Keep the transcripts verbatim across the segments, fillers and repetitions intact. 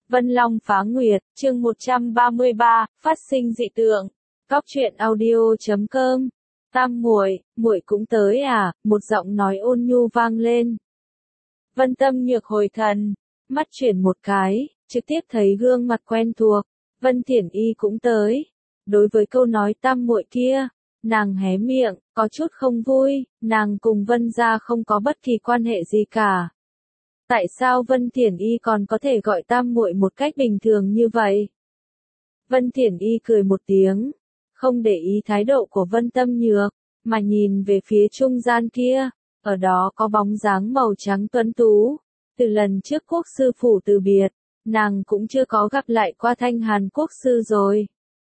Vân Long phá nguyệt, chương một trăm ba mươi ba, phát sinh dị tượng. Cóc truyện audio chấm com. Tam muội, muội cũng tới à? Một giọng nói ôn nhu vang lên. Vân Tâm Nhược hồi thần, mắt chuyển một cái, trực tiếp thấy gương mặt quen thuộc. Vân Thiển Y cũng tới. Đối với câu nói tam muội kia, nàng hé miệng, có chút không vui. Nàng cùng Vân gia không có bất kỳ quan hệ gì cả. Tại sao Vân Thiển Y còn có thể gọi tam muội một cách bình thường như vậy? Vân Thiển Y cười một tiếng, không để ý thái độ của Vân Tâm Nhược, mà nhìn về phía trung gian kia, ở đó có bóng dáng màu trắng tuấn tú. Từ lần trước quốc sư phủ từ biệt, nàng cũng chưa có gặp lại qua Thanh Hàn quốc sư rồi.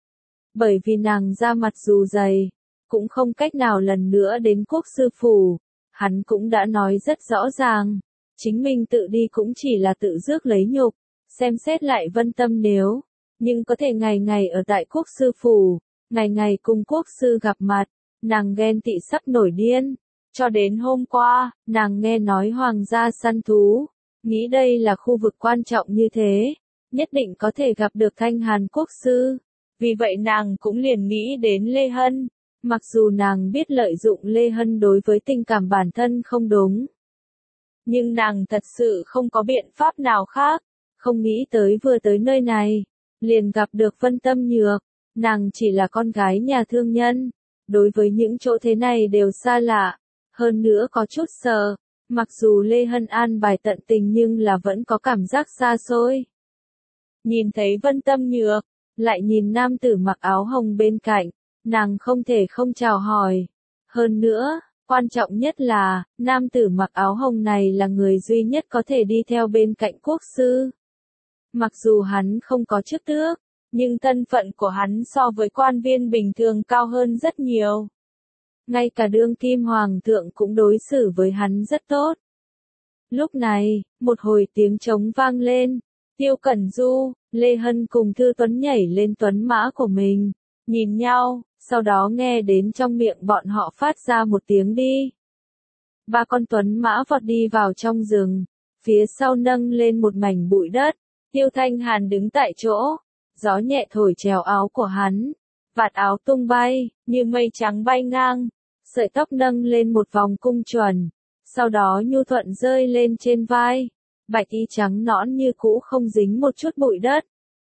Bởi vì nàng da mặt dù dày, cũng không cách nào lần nữa đến quốc sư phủ, hắn cũng đã nói rất rõ ràng. Chính mình tự đi cũng chỉ là tự rước lấy nhục, xem xét lại Vân Tâm nếu, nhưng có thể ngày ngày ở tại quốc sư phủ, ngày ngày cùng quốc sư gặp mặt, nàng ghen tị sắp nổi điên. Cho đến hôm qua, nàng nghe nói hoàng gia săn thú, nghĩ đây là khu vực quan trọng như thế, nhất định có thể gặp được Thanh Hàn quốc sư. Vì vậy nàng cũng liền nghĩ đến Lê Hân, mặc dù nàng biết lợi dụng Lê Hân đối với tình cảm bản thân không đúng. Nhưng nàng thật sự không có biện pháp nào khác, không nghĩ tới vừa tới nơi này, liền gặp được Vân Tâm Nhược, nàng chỉ là con gái nhà thương nhân, đối với những chỗ thế này đều xa lạ, hơn nữa có chút sợ, mặc dù Lê Hân an bài tận tình nhưng là vẫn có cảm giác xa xôi. Nhìn thấy Vân Tâm Nhược, lại nhìn nam tử mặc áo hồng bên cạnh, nàng không thể không chào hỏi, hơn nữa. Quan trọng nhất là, nam tử mặc áo hồng này là người duy nhất có thể đi theo bên cạnh quốc sư. Mặc dù hắn không có chức tước, nhưng thân phận của hắn so với quan viên bình thường cao hơn rất nhiều. Ngay cả đương kim hoàng thượng cũng đối xử với hắn rất tốt. Lúc này, một hồi tiếng trống vang lên, Tiêu Cẩn Du, Lê Hân cùng Thư Tuấn nhảy lên tuấn mã của mình, nhìn nhau. Sau đó nghe đến trong miệng bọn họ phát ra một tiếng đi. Ba con tuấn mã vọt đi vào trong rừng, phía sau nâng lên một mảnh bụi đất, Tiêu Thanh Hàn đứng tại chỗ, gió nhẹ thổi trèo áo của hắn, vạt áo tung bay, như mây trắng bay ngang, sợi tóc nâng lên một vòng cung chuẩn, sau đó nhu thuận rơi lên trên vai, bạch y trắng nõn như cũ không dính một chút bụi đất.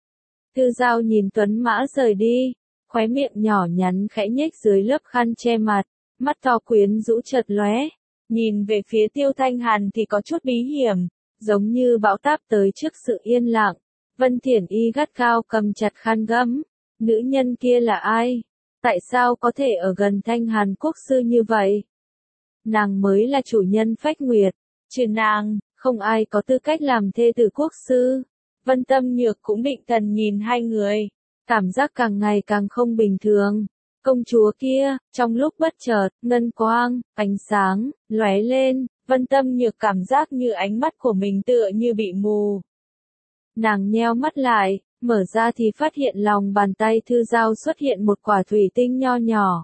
Thư Giao nhìn tuấn mã rời đi. Khóe miệng nhỏ nhắn khẽ nhếch dưới lớp khăn che mặt, mắt to quyến rũ chợt lóe, nhìn về phía Tiêu Thanh Hàn thì có chút bí hiểm, giống như bão táp tới trước sự yên lặng. Vân Thiển Y gắt gao cầm chặt khăn gấm, nữ nhân kia là ai? Tại sao có thể ở gần Thanh Hàn quốc sư như vậy? Nàng mới là chủ nhân Phách Nguyệt, trừ nàng, không ai có tư cách làm thê tử quốc sư. Vân Tâm Nhược cũng định thần nhìn hai người. Cảm giác càng ngày càng không bình thường. Công chúa kia, trong lúc bất chợt, ngân quang, ánh sáng, lóe lên, Vân Tâm Nhược cảm giác như ánh mắt của mình tựa như bị mù. Nàng nheo mắt lại, mở ra thì phát hiện lòng bàn tay Thư Giao xuất hiện một quả thủy tinh nho nhỏ.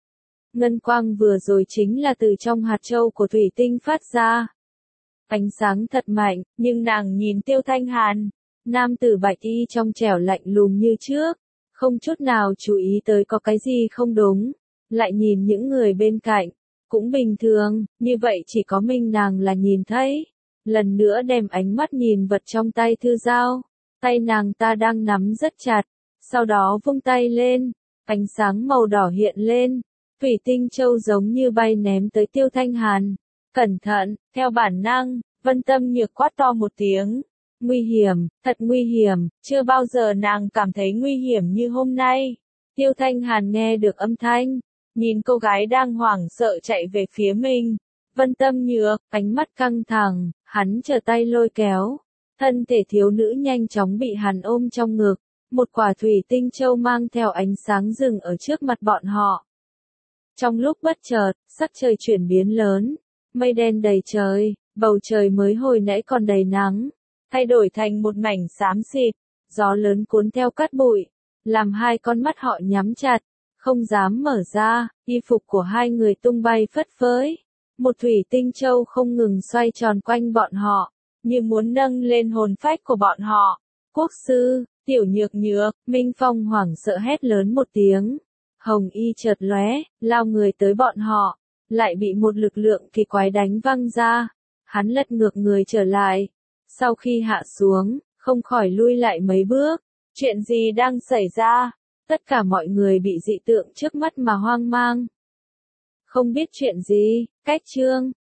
Ngân quang vừa rồi chính là từ trong hạt châu của thủy tinh phát ra. Ánh sáng thật mạnh, nhưng nàng nhìn Tiêu Thanh Hàn. Nam tử bạch y trong trẻo lạnh lùng như trước, không chút nào chú ý tới có cái gì không đúng, lại nhìn những người bên cạnh, cũng bình thường, như vậy chỉ có mình nàng là nhìn thấy. Lần nữa đem ánh mắt nhìn vật trong tay Thư Giao, tay nàng ta đang nắm rất chặt, sau đó vung tay lên, ánh sáng màu đỏ hiện lên, thủy tinh châu giống như bay ném tới Tiêu Thanh Hàn. Cẩn thận, theo bản năng, Vân Tâm Nhược quát to một tiếng. Nguy hiểm, thật nguy hiểm, chưa bao giờ nàng cảm thấy nguy hiểm như hôm nay. Tiêu Thanh Hàn nghe được âm thanh, nhìn cô gái đang hoảng sợ chạy về phía mình. Vân Tâm Nhược, ánh mắt căng thẳng, hắn trở tay lôi kéo. Thân thể thiếu nữ nhanh chóng bị hắn ôm trong ngực, một quả thủy tinh châu mang theo ánh sáng rừng ở trước mặt bọn họ. Trong lúc bất chợt, sắc trời chuyển biến lớn, mây đen đầy trời, bầu trời mới hồi nãy còn đầy nắng. Thay đổi thành một mảnh xám xịt, gió lớn cuốn theo cát bụi, làm hai con mắt họ nhắm chặt, không dám mở ra, y phục của hai người tung bay phất phới. Một thủy tinh châu không ngừng xoay tròn quanh bọn họ, như muốn nâng lên hồn phách của bọn họ. Quốc sư, Tiểu Nhược Nhược, Minh Phong hoảng sợ hét lớn một tiếng. Hồng y chợt lóe, lao người tới bọn họ, lại bị một lực lượng kỳ quái đánh văng ra. Hắn lật ngược người trở lại. Sau khi hạ xuống, không khỏi lui lại mấy bước. Chuyện gì đang xảy ra? Tất cả mọi người bị dị tượng trước mắt mà hoang mang. Không biết chuyện gì, cách chương.